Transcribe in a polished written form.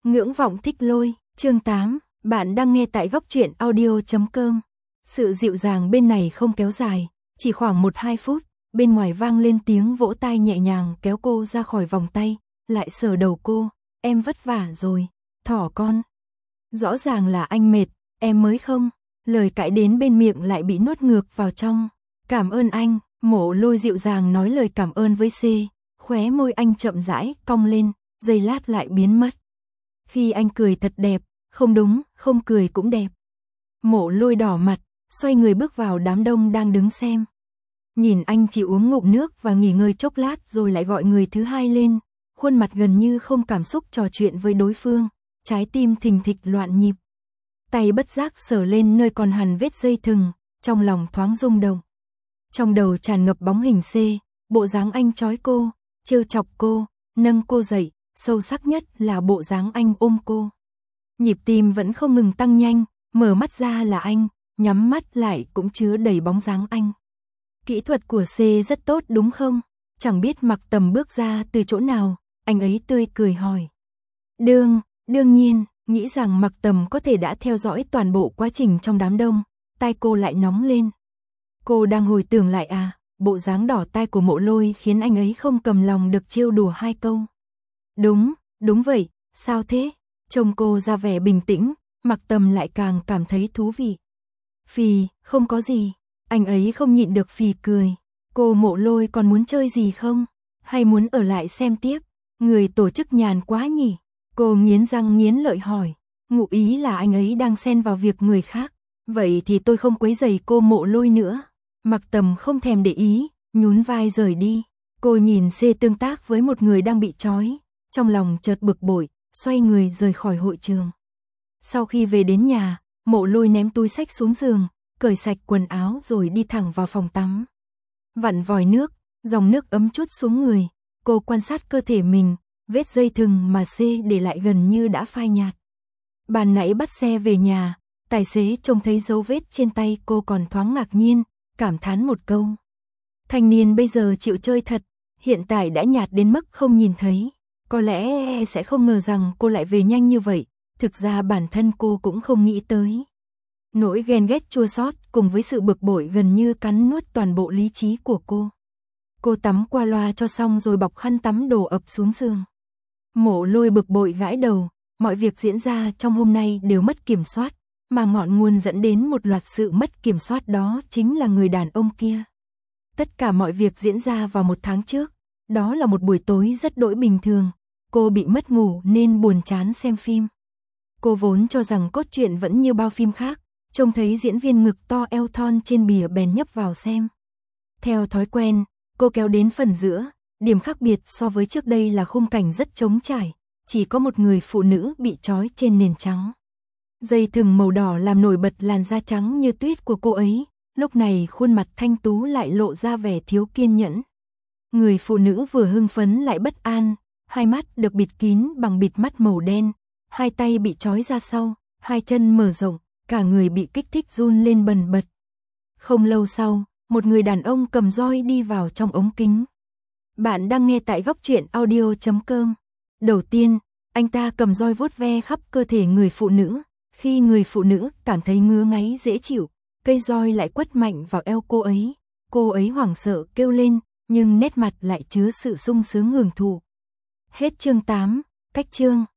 Ngưỡng vọng thích lôi, chương 8, bạn đang nghe tại góc truyện audio.com. Sự dịu dàng bên này không kéo dài, chỉ khoảng 1-2 phút, bên ngoài vang lên tiếng vỗ tay nhẹ nhàng kéo cô ra khỏi vòng tay, lại sờ đầu cô, em vất vả rồi, thỏ con. Rõ ràng là anh mệt, em mới không, lời cãi đến bên miệng lại bị nuốt ngược vào trong. Cảm ơn anh, Mộ Lôi dịu dàng nói lời cảm ơn với C, khóe môi anh chậm rãi cong lên, giây lát lại biến mất. Khi anh cười thật đẹp, không đúng, không cười cũng đẹp. Mộ Lôi đỏ mặt, xoay người bước vào đám đông đang đứng xem. Nhìn anh chỉ uống ngụm nước và nghỉ ngơi chốc lát rồi lại gọi người thứ hai lên, khuôn mặt gần như không cảm xúc trò chuyện với đối phương, trái tim thình thịch loạn nhịp. Tay bất giác sờ lên nơi còn hằn vết dây thừng, trong lòng thoáng rung động. Trong đầu tràn ngập bóng hình C, bộ dáng anh trói cô, trêu chọc cô, nâng cô dậy, sâu sắc nhất là bộ dáng anh ôm cô. Nhịp tim vẫn không ngừng tăng nhanh, mở mắt ra là anh, nhắm mắt lại cũng chứa đầy bóng dáng anh. Kỹ thuật của C rất tốt đúng không? Chẳng biết Mặc Tầm bước ra từ chỗ nào, anh ấy tươi cười hỏi. Đương nhiên, nghĩ rằng Mặc Tầm có thể đã theo dõi toàn bộ quá trình trong đám đông, tai cô lại nóng lên. Cô đang hồi tưởng lại à, bộ dáng đỏ tai của Mộ Lôi khiến anh ấy không cầm lòng được trêu đùa hai câu. Đúng vậy, sao thế? Trông cô ra vẻ bình tĩnh, Mặc Tầm lại càng cảm thấy thú vị. Phì, không có gì, anh ấy không nhịn được phì cười. Cô Mộ Lôi còn muốn chơi gì không? Hay muốn ở lại xem tiếp? Người tổ chức nhàn quá nhỉ? Cô nghiến răng nghiến lợi hỏi, ngụ ý là anh ấy đang xen vào việc người khác. Vậy thì tôi không quấy rầy cô Mộ Lôi nữa. Mặc Tầm không thèm để ý, nhún vai rời đi. Cô nhìn C tương tác với một người đang bị trói, trong lòng chợt bực bội, xoay người rời khỏi hội trường. Sau khi về đến nhà, Mộ Lôi ném túi xách xuống giường, cởi sạch quần áo rồi đi thẳng vào phòng tắm. Vặn vòi nước, dòng nước ấm chút xuống người, cô quan sát cơ thể mình, vết dây thừng mà C để lại gần như đã phai nhạt. Ban nãy bắt xe về nhà, tài xế trông thấy dấu vết trên tay cô còn thoáng ngạc nhiên, cảm thán một câu. Thanh niên bây giờ chịu chơi thật, hiện tại đã nhạt đến mức không nhìn thấy. Có lẽ sẽ không ngờ rằng cô lại về nhanh như vậy, thực ra bản thân cô cũng không nghĩ tới. Nỗi ghen ghét chua xót cùng với sự bực bội gần như cắn nuốt toàn bộ lý trí của cô. Cô tắm qua loa cho xong rồi bọc khăn tắm đổ ập xuống giường. Mộ Lôi bực bội gãi đầu, mọi việc diễn ra trong hôm nay đều mất kiểm soát, mà ngọn nguồn dẫn đến một loạt sự mất kiểm soát đó chính là người đàn ông kia. Tất cả mọi việc diễn ra vào 1 tháng trước, đó là một buổi tối rất đỗi bình thường, cô bị mất ngủ nên buồn chán xem phim. Cô vốn cho rằng cốt truyện vẫn như bao phim khác, trông thấy diễn viên ngực to eo thon trên bìa bèn nhấp vào xem. Theo thói quen, cô kéo đến phần giữa, điểm khác biệt so với trước đây là khung cảnh rất trống trải, chỉ có một người phụ nữ bị trói trên nền trắng. Dây thừng màu đỏ làm nổi bật làn da trắng như tuyết của cô ấy, lúc này khuôn mặt thanh tú lại lộ ra vẻ thiếu kiên nhẫn. Người phụ nữ vừa hưng phấn lại bất an, hai mắt được bịt kín bằng bịt mắt màu đen, hai tay bị trói ra sau, hai chân mở rộng, cả người bị kích thích run lên bần bật. Không lâu sau, một người đàn ông cầm roi đi vào trong ống kính. Bạn đang nghe tại góc truyện audio.com. Đầu tiên, anh ta cầm roi vuốt ve khắp cơ thể người phụ nữ. Khi người phụ nữ cảm thấy ngứa ngáy dễ chịu, cây roi lại quất mạnh vào eo cô ấy. Cô ấy hoảng sợ kêu lên, nhưng nét mặt lại chứa sự sung sướng hưởng thụ. Hết chương 8, cách chương.